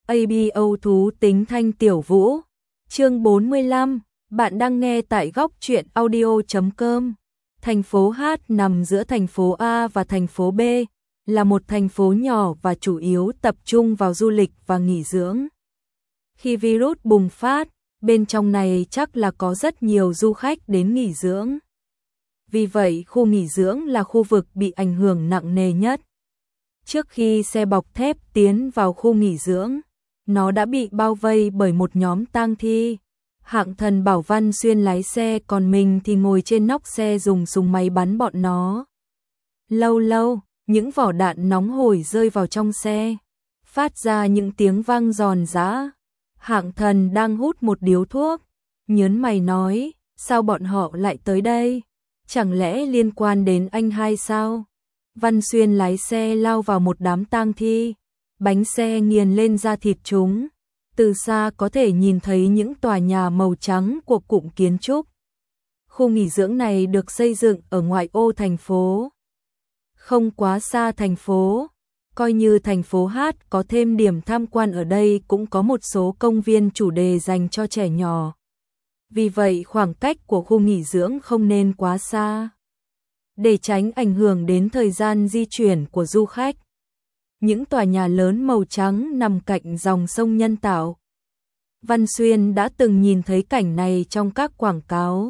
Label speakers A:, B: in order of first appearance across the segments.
A: ABO thú tính thanh tiểu vũ. Chương 45, bạn đang nghe tại góc truyện audio.com. Thành phố H nằm giữa thành phố A và thành phố B, là một thành phố nhỏ và chủ yếu tập trung vào du lịch và nghỉ dưỡng. Khi virus bùng phát, bên trong này chắc là có rất nhiều du khách đến nghỉ dưỡng. Vì vậy, khu nghỉ dưỡng là khu vực bị ảnh hưởng nặng nề nhất. Trước khi xe bọc thép tiến vào khu nghỉ dưỡng, nó đã bị bao vây bởi một nhóm tang thi. Hạng Thần bảo Văn Xuyên lái xe, còn mình thì ngồi trên nóc xe dùng súng máy bắn bọn nó. Lâu lâu, những vỏ đạn nóng hổi rơi vào trong xe, phát ra những tiếng vang giòn giã. Hạng Thần đang hút một điếu thuốc, nhớn mày nói, sao bọn họ lại tới đây? Chẳng lẽ liên quan đến anh hai sao? Văn Xuyên lái xe lao vào một đám tang thi, bánh xe nghiền lên da thịt chúng. Từ xa có thể nhìn thấy những tòa nhà màu trắng của cụm kiến trúc. Khu nghỉ dưỡng này được xây dựng ở ngoại ô thành phố, không quá xa thành phố. Coi như thành phố H có thêm điểm tham quan ở đây, cũng có một số công viên chủ đề dành cho trẻ nhỏ. Vì vậy khoảng cách của khu nghỉ dưỡng không nên quá xa, để tránh ảnh hưởng đến thời gian di chuyển của du khách. Những tòa nhà lớn màu trắng nằm cạnh dòng sông nhân tạo. Văn Xuyên đã từng nhìn thấy cảnh này trong các quảng cáo.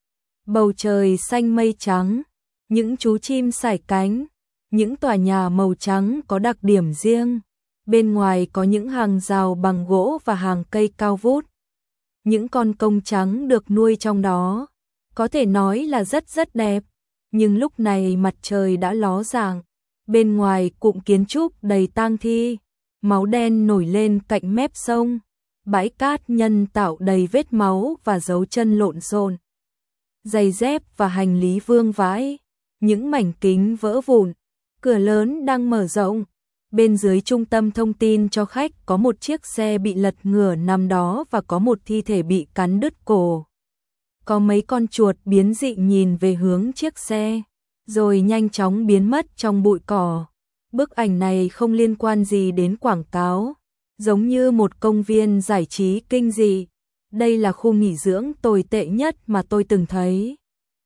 A: Bầu trời xanh mây trắng, những chú chim sải cánh, những tòa nhà màu trắng có đặc điểm riêng. Bên ngoài có những hàng rào bằng gỗ và hàng cây cao vút. Những con công trắng được nuôi trong đó, có thể nói là rất đẹp. Nhưng lúc này mặt trời đã ló dạng. Bên ngoài cụm kiến trúc đầy tang thi, máu đen nổi lên cạnh mép sông, bãi cát nhân tạo đầy vết máu và dấu chân lộn xộn. Giày dép và hành lý vương vãi, những mảnh kính vỡ vụn, cửa lớn đang mở rộng. Bên dưới trung tâm thông tin cho khách có một chiếc xe bị lật ngửa nằm đó và có một thi thể bị cắn đứt cổ. Có mấy con chuột biến dị nhìn về hướng chiếc xe, rồi nhanh chóng biến mất trong bụi cỏ. Bức ảnh này không liên quan gì đến quảng cáo, giống như một công viên giải trí kinh dị. Đây là khu nghỉ dưỡng tồi tệ nhất mà tôi từng thấy.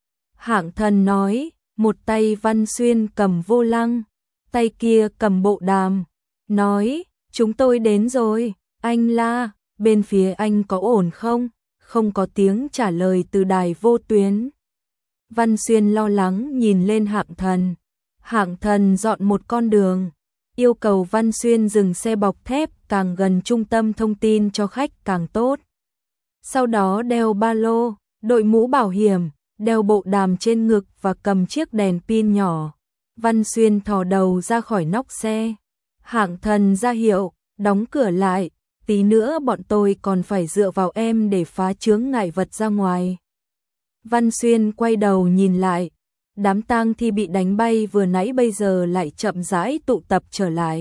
A: Hạng Thần nói, một tay Văn Xuyên cầm vô lăng, tay kia cầm bộ đàm, nói, chúng tôi đến rồi, anh la, bên phía anh có ổn không? Không có tiếng trả lời từ đài vô tuyến. Văn Xuyên lo lắng nhìn lên Hạng Thần. Hạng Thần dọn một con đường, yêu cầu Văn Xuyên dừng xe bọc thép càng gần trung tâm thông tin cho khách càng tốt. Sau đó đeo ba lô, đội mũ bảo hiểm, đeo bộ đàm trên ngực và cầm chiếc đèn pin nhỏ. Văn Xuyên thò đầu ra khỏi nóc xe. Hạng Thần ra hiệu, đóng cửa lại, tí nữa bọn tôi còn phải dựa vào em để phá chướng ngại vật ra ngoài. Văn Xuyên quay đầu nhìn lại, đám tang thi bị đánh bay vừa nãy bây giờ lại chậm rãi tụ tập trở lại.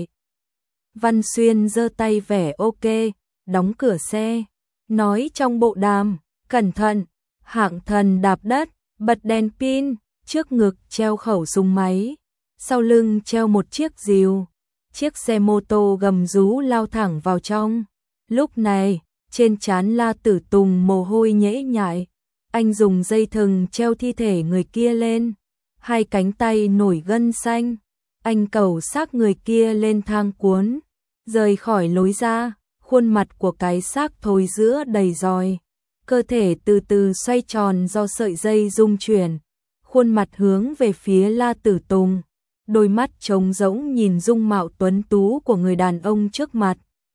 A: Văn Xuyên giơ tay vẻ ok, đóng cửa xe, nói trong bộ đàm, cẩn thận. Hạng Thần đạp đất, bật đèn pin, trước ngực treo khẩu súng máy, sau lưng treo một chiếc rìu. Chiếc xe mô tô gầm rú lao thẳng vào trong. Lúc này, trên trán La Tử Tùng mồ hôi nhễ nhại. Anh dùng dây thừng treo thi thể người kia lên, hai cánh tay nổi gân xanh. Anh cẩu xác người kia lên thang cuốn, rời khỏi lối ra. Khuôn mặt của cái xác thối rữa đầy roi, cơ thể từ từ xoay tròn do sợi dây rung chuyển. Khuôn mặt hướng về phía La Tử Tùng, đôi mắt trống rỗng nhìn dung mạo tuấn tú của người đàn ông trước mặt.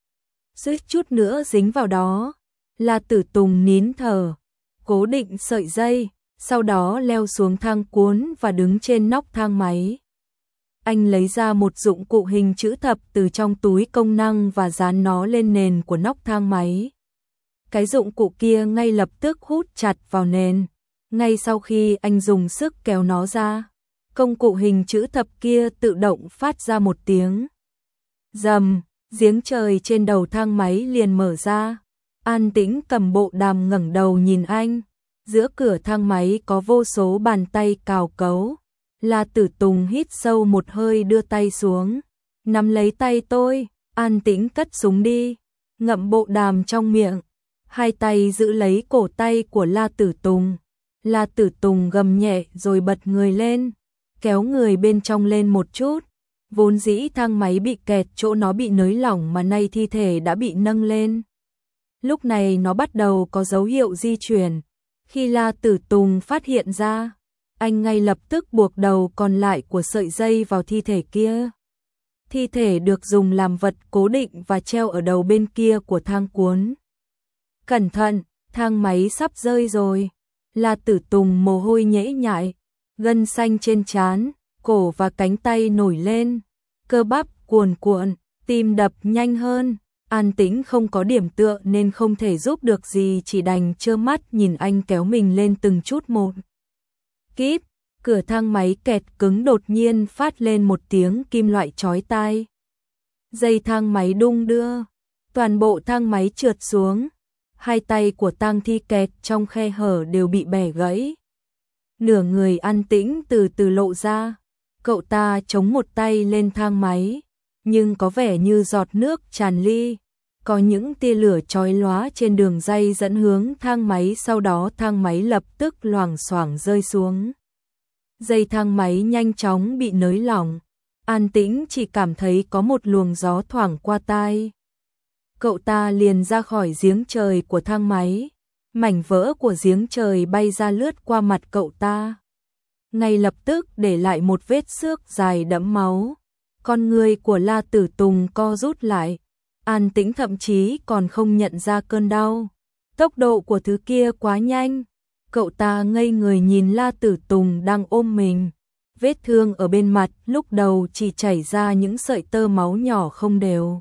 A: Suýt chút nữa dính vào đó. La Tử Tùng nín thở, cố định sợi dây, sau đó leo xuống thang cuốn và đứng trên nóc thang máy. Anh lấy ra một dụng cụ hình chữ thập từ trong túi công năng và dán nó lên nền của nóc thang máy. Cái dụng cụ kia ngay lập tức hút chặt vào nền. Ngay sau khi anh dùng sức kéo nó ra, công cụ hình chữ thập kia tự động phát ra một tiếng rầm, giếng trời trên đầu thang máy liền mở ra. An Tĩnh cầm bộ đàm ngẩng đầu nhìn anh. Giữa cửa thang máy có vô số bàn tay cào cấu. La Tử Tùng hít sâu một hơi đưa tay xuống, nắm lấy tay tôi. An Tĩnh cất súng đi, ngậm bộ đàm trong miệng, hai tay giữ lấy cổ tay của La Tử Tùng. La Tử Tùng gầm nhẹ rồi bật người lên, kéo người bên trong lên một chút. Vốn dĩ thang máy bị kẹt chỗ nó bị nới lỏng mà nay thi thể đã bị nâng lên. Lúc này nó bắt đầu có dấu hiệu di chuyển. Khi La Tử Tùng phát hiện ra, anh ngay lập tức buộc đầu còn lại của sợi dây vào thi thể kia. Thi thể được dùng làm vật cố định và treo ở đầu bên kia của thang cuốn. Cẩn thận, thang máy sắp rơi rồi. La Tử Tùng mồ hôi nhễ nhại, gân xanh trên trán, cổ và cánh tay nổi lên, cơ bắp cuồn cuộn, tim đập nhanh hơn. An Tĩnh không có điểm tựa nên không thể giúp được gì, chỉ đành trơ mắt nhìn anh kéo mình lên từng chút một. Kíp, cửa thang máy kẹt cứng đột nhiên phát lên một tiếng kim loại chói tai. Dây thang máy đung đưa, toàn bộ thang máy trượt xuống. Hai tay của tang thi kẹt trong khe hở đều bị bẻ gãy. Nửa người An Tĩnh từ từ lộ ra, cậu ta chống một tay lên thang máy, nhưng có vẻ như giọt nước tràn ly. Có những tia lửa chói lóa trên đường ray dẫn hướng thang máy, sau đó thang máy lập tức loảng xoảng rơi xuống. Dây thang máy nhanh chóng bị nới lỏng, An Tĩnh chỉ cảm thấy có một luồng gió thoảng qua tai. Cậu ta liền ra khỏi giếng trời của thang máy, mảnh vỡ của giếng trời bay ra lướt qua mặt cậu ta. Ngay lập tức để lại một vết xước dài đẫm máu. Con người của La Tử Tùng co rút lại. An Tĩnh thậm chí còn không nhận ra cơn đau. Tốc độ của thứ kia quá nhanh. Cậu ta ngây người nhìn La Tử Tùng đang ôm mình. Vết thương ở bên mặt lúc đầu chỉ chảy ra những sợi tơ máu nhỏ không đều.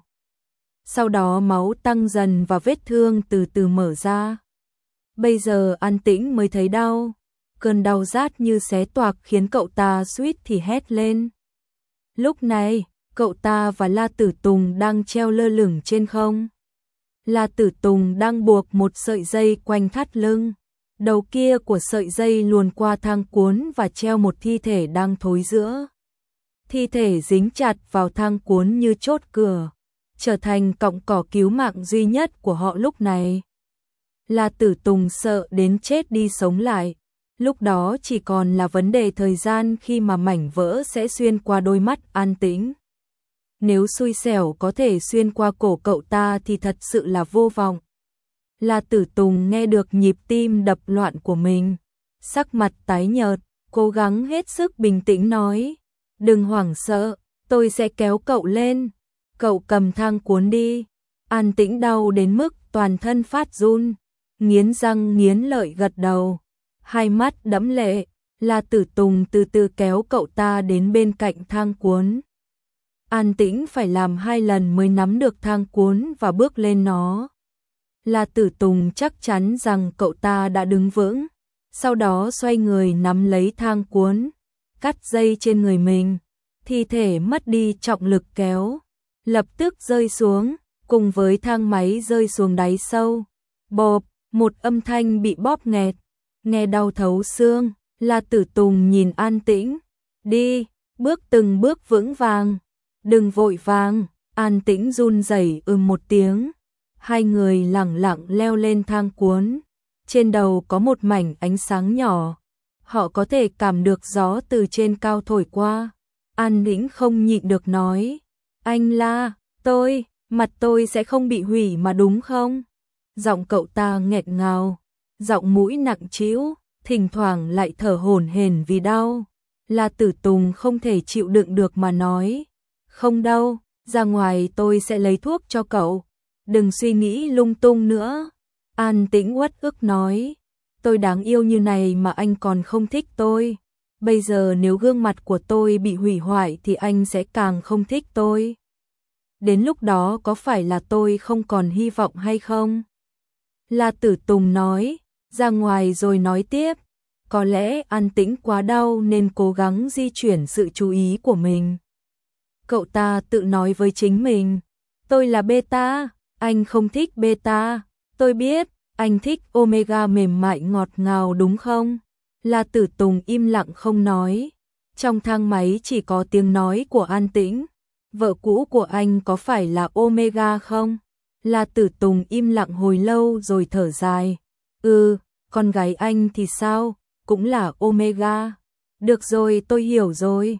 A: Sau đó máu tăng dần và vết thương từ từ mở ra. Bây giờ An Tĩnh mới thấy đau. Cơn đau rát như xé toạc khiến cậu ta suýt thì hét lên. Lúc này, cậu ta và La Tử Tùng đang treo lơ lửng trên không. La Tử Tùng đang buộc một sợi dây quanh thắt lưng. Đầu kia của sợi dây luồn qua thang cuốn và treo một thi thể đang thối rữa. Thi thể dính chặt vào thang cuốn như chốt cửa, trở thành cọng cỏ cứu mạng duy nhất của họ lúc này. La Tử Tùng sợ đến chết đi sống lại. Lúc đó chỉ còn là vấn đề thời gian khi mà mảnh vỡ sẽ xuyên qua đôi mắt An Tĩnh. Nếu xui xẻo có thể xuyên qua cổ cậu ta thì thật sự là vô vọng. La Tử Tùng nghe được nhịp tim đập loạn của mình, sắc mặt tái nhợt, cố gắng hết sức bình tĩnh nói. Đừng hoảng sợ, tôi sẽ kéo cậu lên. Cậu cầm thang cuốn đi. An Tĩnh đau đến mức toàn thân phát run, nghiến răng nghiến lợi gật đầu. Hai mắt đẫm lệ, La Tử Tùng từ từ kéo cậu ta đến bên cạnh thang cuốn. An Tĩnh phải làm 2 lần mới nắm được thang cuốn và bước lên nó. La Tử Tùng chắc chắn rằng cậu ta đã đứng vững, sau đó xoay người nắm lấy thang cuốn, cắt dây trên người mình. Thi thể mất đi trọng lực kéo, lập tức rơi xuống, cùng với thang máy rơi xuống đáy sâu. Bộp, một âm thanh bị bóp nghẹt, nghe đau thấu xương. La Tử Tùng nhìn An Tĩnh. Đi, bước từng bước vững vàng. Đừng vội vàng. An Tĩnh run rẩy một tiếng. Hai người lẳng lặng leo lên thang cuốn. Trên đầu có một mảnh ánh sáng nhỏ. Họ có thể cảm được gió từ trên cao thổi qua. An Tĩnh không nhịn được nói. Anh La, mặt tôi sẽ không bị hủy mà đúng không? Giọng cậu ta nghẹt ngào, giọng mũi nặng trĩu, thỉnh thoảng lại thở hổn hển vì đau. La Tử Tùng không thể chịu đựng được mà nói. Không đâu, ra ngoài tôi sẽ lấy thuốc cho cậu. Đừng suy nghĩ lung tung nữa. An Tĩnh uất ức nói. Tôi đáng yêu như này mà anh còn không thích tôi. Bây giờ nếu gương mặt của tôi bị hủy hoại thì anh sẽ càng không thích tôi. Đến lúc đó có phải là tôi không còn hy vọng hay không? La Tử Tùng nói, ra ngoài rồi nói tiếp. Có lẽ An Tĩnh quá đau nên cố gắng di chuyển sự chú ý của mình. Cậu ta tự nói với chính mình. Tôi là beta, anh không thích beta. Tôi biết, anh thích omega mềm mại ngọt ngào đúng không? La Tử Tùng im lặng không nói. Trong thang máy chỉ có tiếng nói của An Tĩnh. Vợ cũ của anh có phải là omega không? La Tử Tùng im lặng hồi lâu rồi thở dài. Con gái anh thì sao? Cũng là Omega. Được rồi, tôi hiểu rồi.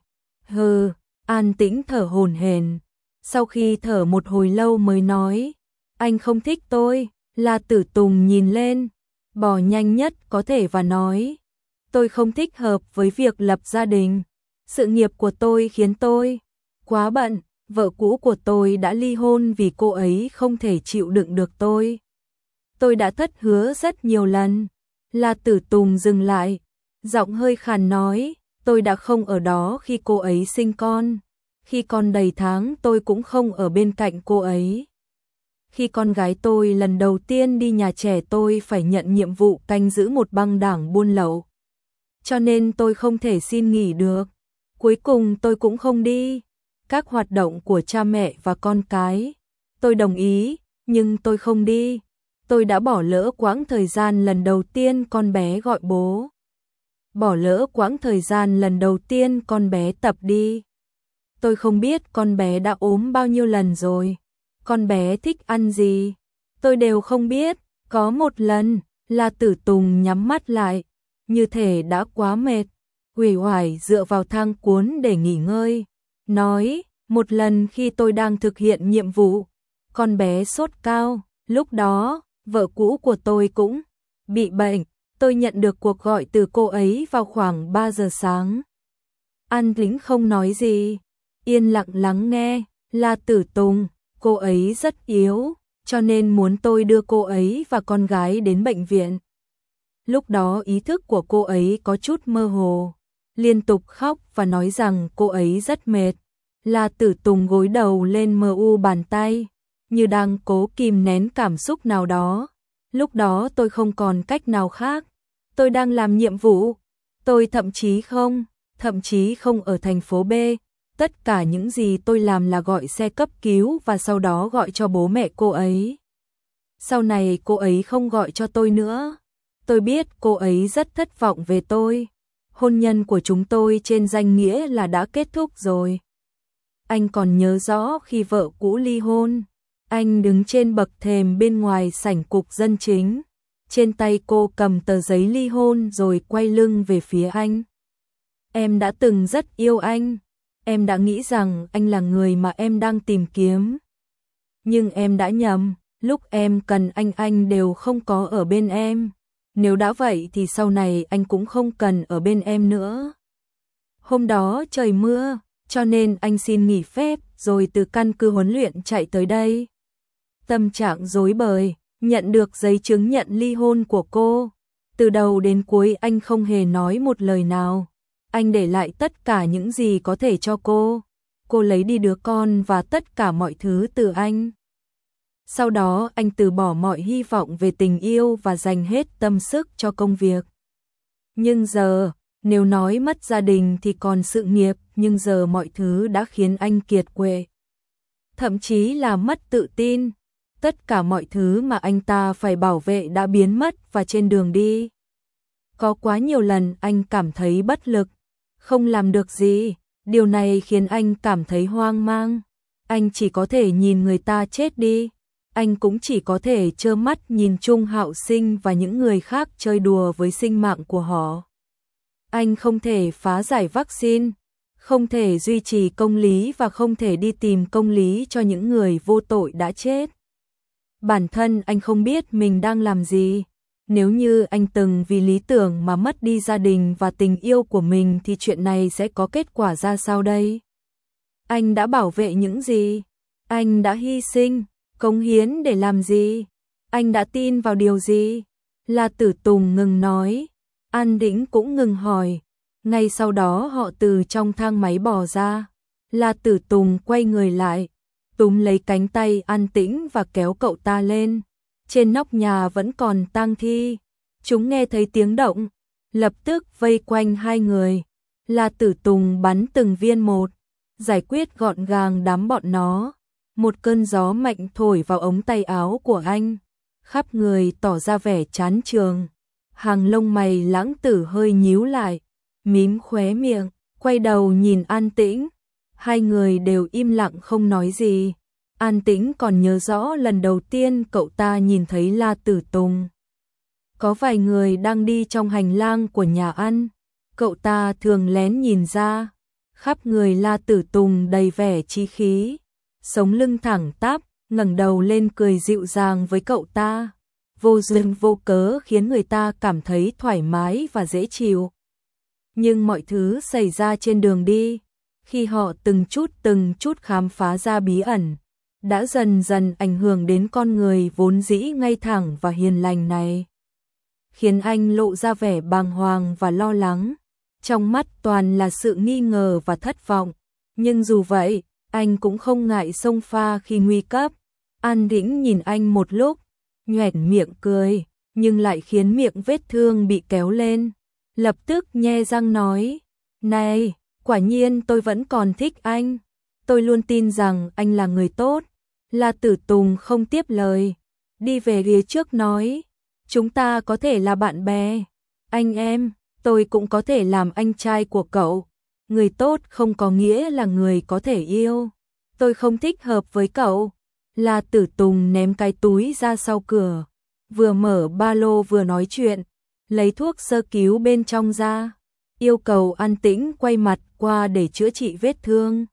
A: An Tĩnh thở hổn hển. Sau khi thở một hồi lâu mới nói, anh không thích tôi. La Tử Tùng nhìn lên, bỏ nhanh nhất có thể và nói, tôi không thích hợp với việc lập gia đình. Sự nghiệp của tôi khiến tôi quá bận. Vợ cũ của tôi đã ly hôn vì cô ấy không thể chịu đựng được tôi. Tôi đã thất hứa rất nhiều lần. La Tử Tùng dừng lại, giọng hơi khàn nói, tôi đã không ở đó khi cô ấy sinh con. Khi con đầy tháng tôi cũng không ở bên cạnh cô ấy. Khi con gái tôi lần đầu tiên đi nhà trẻ tôi phải nhận nhiệm vụ canh giữ một băng đảng buôn lậu. Cho nên tôi không thể xin nghỉ được. Cuối cùng tôi cũng không đi. Các hoạt động của cha mẹ và con cái, tôi đồng ý, nhưng tôi không đi. Tôi đã bỏ lỡ quãng thời gian lần đầu tiên con bé gọi bố. Bỏ lỡ quãng thời gian lần đầu tiên con bé tập đi. Tôi không biết con bé đã ốm bao nhiêu lần rồi. Con bé thích ăn gì? Tôi đều không biết. Có một lần, La Tử Tùng nhắm mắt lại, như thể đã quá mệt, uể oải dựa vào thang cuốn để nghỉ ngơi. Nói, một lần khi tôi đang thực hiện nhiệm vụ, con bé sốt cao, lúc đó, vợ cũ của tôi cũng bị bệnh, tôi nhận được cuộc gọi từ cô ấy vào khoảng 3 giờ sáng. An Tĩnh không nói gì, yên lặng lắng nghe. La Tử Tùng, cô ấy rất yếu, cho nên muốn tôi đưa cô ấy và con gái đến bệnh viện. Lúc đó ý thức của cô ấy có chút mơ hồ, liên tục khóc và nói rằng cô ấy rất mệt. La Tử Tùng gối đầu lên mu bàn tay, như đang cố kìm nén cảm xúc nào đó. Lúc đó tôi không còn cách nào khác. Tôi đang làm nhiệm vụ. Tôi thậm chí không ở thành phố B. Tất cả những gì tôi làm là gọi xe cấp cứu và sau đó gọi cho bố mẹ cô ấy. Sau này cô ấy không gọi cho tôi nữa. Tôi biết cô ấy rất thất vọng về tôi. Hôn nhân của chúng tôi trên danh nghĩa là đã kết thúc rồi. Anh còn nhớ rõ khi vợ cũ ly hôn, anh đứng trên bậc thềm bên ngoài sảnh cục dân chính. Trên tay cô cầm tờ giấy ly hôn rồi quay lưng về phía anh. Em đã từng rất yêu anh. Em đã nghĩ rằng anh là người mà em đang tìm kiếm. Nhưng em đã nhầm, lúc em cần anh đều không có ở bên em. Nếu đã vậy thì sau này anh cũng không cần ở bên em nữa. Hôm đó trời mưa, cho nên anh xin nghỉ phép rồi từ căn cứ huấn luyện chạy tới đây. Tâm trạng rối bời, nhận được giấy chứng nhận ly hôn của cô. Từ đầu đến cuối anh không hề nói một lời nào. Anh để lại tất cả những gì có thể cho cô. Cô lấy đi đứa con và tất cả mọi thứ từ anh. Sau đó anh từ bỏ mọi hy vọng về tình yêu và dành hết tâm sức cho công việc. Nhưng giờ, nếu nói mất gia đình thì còn sự nghiệp, nhưng giờ mọi thứ đã khiến anh kiệt quệ. Thậm chí là mất tự tin. Tất cả mọi thứ mà anh ta phải bảo vệ đã biến mất và trên đường đi. Có quá nhiều lần anh cảm thấy bất lực, không làm được gì. Điều này khiến anh cảm thấy hoang mang. Anh chỉ có thể nhìn người ta chết đi. Anh cũng chỉ có thể trơ mắt nhìn Trung Hạo Sinh và những người khác chơi đùa với sinh mạng của họ. Anh không thể phá giải vaccine, không thể duy trì công lý và không thể đi tìm công lý cho những người vô tội đã chết. Bản thân anh không biết mình đang làm gì. Nếu như anh từng vì lý tưởng mà mất đi gia đình và tình yêu của mình thì chuyện này sẽ có kết quả ra sao đây? Anh đã bảo vệ những gì? Anh đã hy sinh, cống hiến để làm gì? Anh đã tin vào điều gì? La Tử Tùng ngừng nói, An Tĩnh cũng ngừng hỏi. Ngay sau đó họ từ trong thang máy bò ra. La Tử Tùng quay người lại, túm lấy cánh tay An Tĩnh và kéo cậu ta lên. Trên nóc nhà vẫn còn tang thi. Chúng nghe thấy tiếng động, lập tức vây quanh hai người. La Tử Tùng bắn từng viên một, giải quyết gọn gàng đám bọn nó. Một cơn gió mạnh thổi vào ống tay áo của anh, khắp người tỏ ra vẻ chán chường. Hàng lông mày Lãng Tử hơi nhíu lại, mím khóe miệng, quay đầu nhìn An Tĩnh. Hai người đều im lặng không nói gì. An Tĩnh còn nhớ rõ lần đầu tiên cậu ta nhìn thấy La Tử Tùng. Có vài người đang đi trong hành lang của nhà ăn, cậu ta thường lén nhìn ra, khắp người La Tử Tùng đầy vẻ chí khí, sống lưng thẳng tắp, ngẩng đầu lên cười dịu dàng với cậu ta, vô duyên vô cớ khiến người ta cảm thấy thoải mái và dễ chịu. Nhưng mọi thứ xảy ra trên đường đi, khi họ từng chút khám phá ra bí ẩn, đã dần dần ảnh hưởng đến con người vốn dĩ ngay thẳng và hiền lành này, khiến anh lộ ra vẻ bàng hoàng và lo lắng, trong mắt toàn là sự nghi ngờ và thất vọng, nhưng dù vậy, anh cũng không ngại xông pha khi nguy cấp. An Tĩnh nhìn anh một lúc, nhoẻn miệng cười, nhưng lại khiến miệng vết thương bị kéo lên, lập tức nhe răng nói, này, quả nhiên tôi vẫn còn thích anh, tôi luôn tin rằng anh là người tốt. La Tử Tùng không tiếp lời, đi về phía trước nói, chúng ta có thể là bạn bè, anh em, tôi cũng có thể làm anh trai của cậu, người tốt không có nghĩa là người có thể yêu, tôi không thích hợp với cậu. La Tử Tùng ném cái túi ra sau cửa, vừa mở ba lô vừa nói chuyện, lấy thuốc sơ cứu bên trong ra, yêu cầu An Tĩnh quay mặt qua để chữa trị vết thương.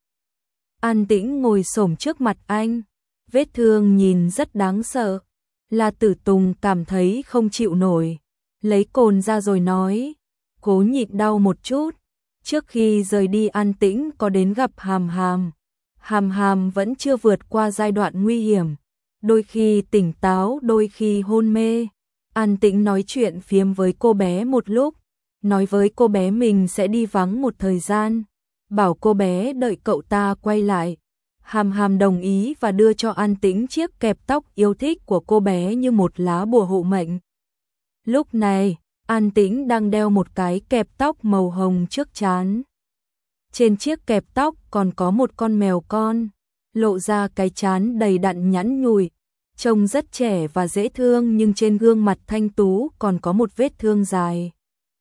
A: An Tĩnh ngồi xổm trước mặt anh, vết thương nhìn rất đáng sợ. La Tử Tùng cảm thấy không chịu nổi, lấy cồn ra rồi nói, cố nhịn đau một chút. Trước khi rời đi An Tĩnh có đến gặp Hàm Hàm. Hàm Hàm vẫn chưa vượt qua giai đoạn nguy hiểm, đôi khi tỉnh táo, đôi khi hôn mê. An Tĩnh nói chuyện phiếm với cô bé một lúc, nói với cô bé mình sẽ đi vắng một thời gian, bảo cô bé đợi cậu ta quay lại. Hàm Hàm đồng ý và đưa cho An Tĩnh chiếc kẹp tóc yêu thích của cô bé như một lá bùa hộ mệnh. Lúc này, An Tĩnh đang đeo một cái kẹp tóc màu hồng trước trán. Trên chiếc kẹp tóc còn có một con mèo con, lộ ra cái trán đầy đặn nhẵn nhụi, trông rất trẻ và dễ thương, nhưng trên gương mặt thanh tú còn có một vết thương dài.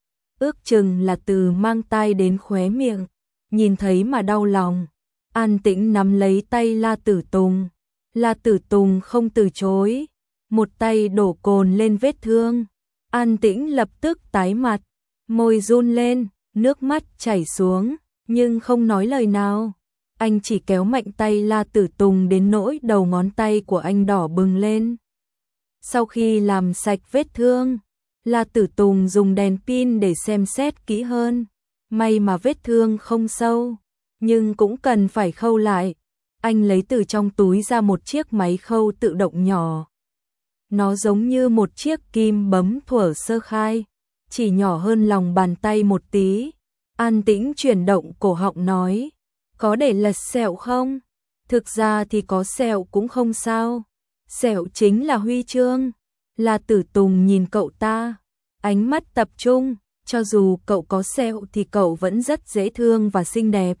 A: Ước chừng là từ mang tai đến khóe miệng, nhìn thấy mà đau lòng. An Tĩnh nắm lấy tay La Tử Tùng. La Tử Tùng không từ chối, một tay đổ cồn lên vết thương. An Tĩnh lập tức tái mặt, môi run lên, nước mắt chảy xuống, nhưng không nói lời nào. Anh chỉ kéo mạnh tay La Tử Tùng đến nỗi đầu ngón tay của anh đỏ bừng lên. Sau khi làm sạch vết thương, La Tử Tùng dùng đèn pin để xem xét kỹ hơn. May mà vết thương không sâu, nhưng cũng cần phải khâu lại. Anh lấy từ trong túi ra một chiếc máy khâu tự động nhỏ. Nó giống như một chiếc kim bấm thuở sơ khai, chỉ nhỏ hơn lòng bàn tay một tí. An Tĩnh chuyển động cổ họng nói, có để lật sẹo không? Thực ra thì có sẹo cũng không sao, sẹo chính là huy chương. La Tử Tùng nhìn cậu ta, ánh mắt tập trung, cho dù cậu có sẹo thì cậu vẫn rất dễ thương và xinh đẹp.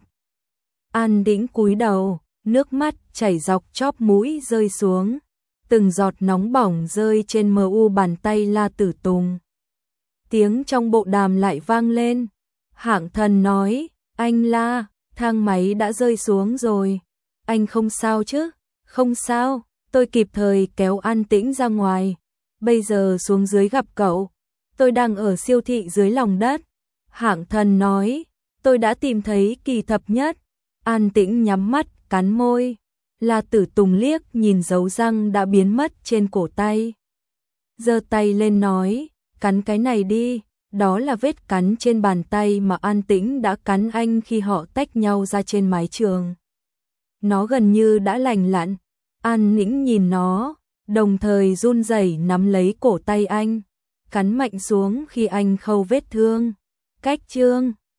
A: An Tĩnh cúi đầu, nước mắt chảy dọc chóp mũi rơi xuống, từng giọt nóng bỏng rơi trên mu bàn tay La Tử Tùng. Tiếng trong bộ đàm lại vang lên, Hạng Thần nói, anh La, thang máy đã rơi xuống rồi, anh không sao chứ? Không sao, tôi kịp thời kéo An Tĩnh ra ngoài, bây giờ xuống dưới gặp cậu, tôi đang ở siêu thị dưới lòng đất. Hạng Thần nói, tôi đã tìm thấy kỳ thập nhất. An Tĩnh nhắm mắt, cắn môi. La Tử Tùng liếc nhìn dấu răng đã biến mất trên cổ tay, giơ tay lên nói, cắn cái này đi. Đó là vết cắn trên bàn tay mà An Tĩnh đã cắn anh khi họ tách nhau ra trên mái trường. Nó gần như đã lành lặn. An Tĩnh nhìn nó, đồng thời run rẩy nắm lấy cổ tay anh, cắn mạnh xuống khi anh khâu vết thương. Cách chương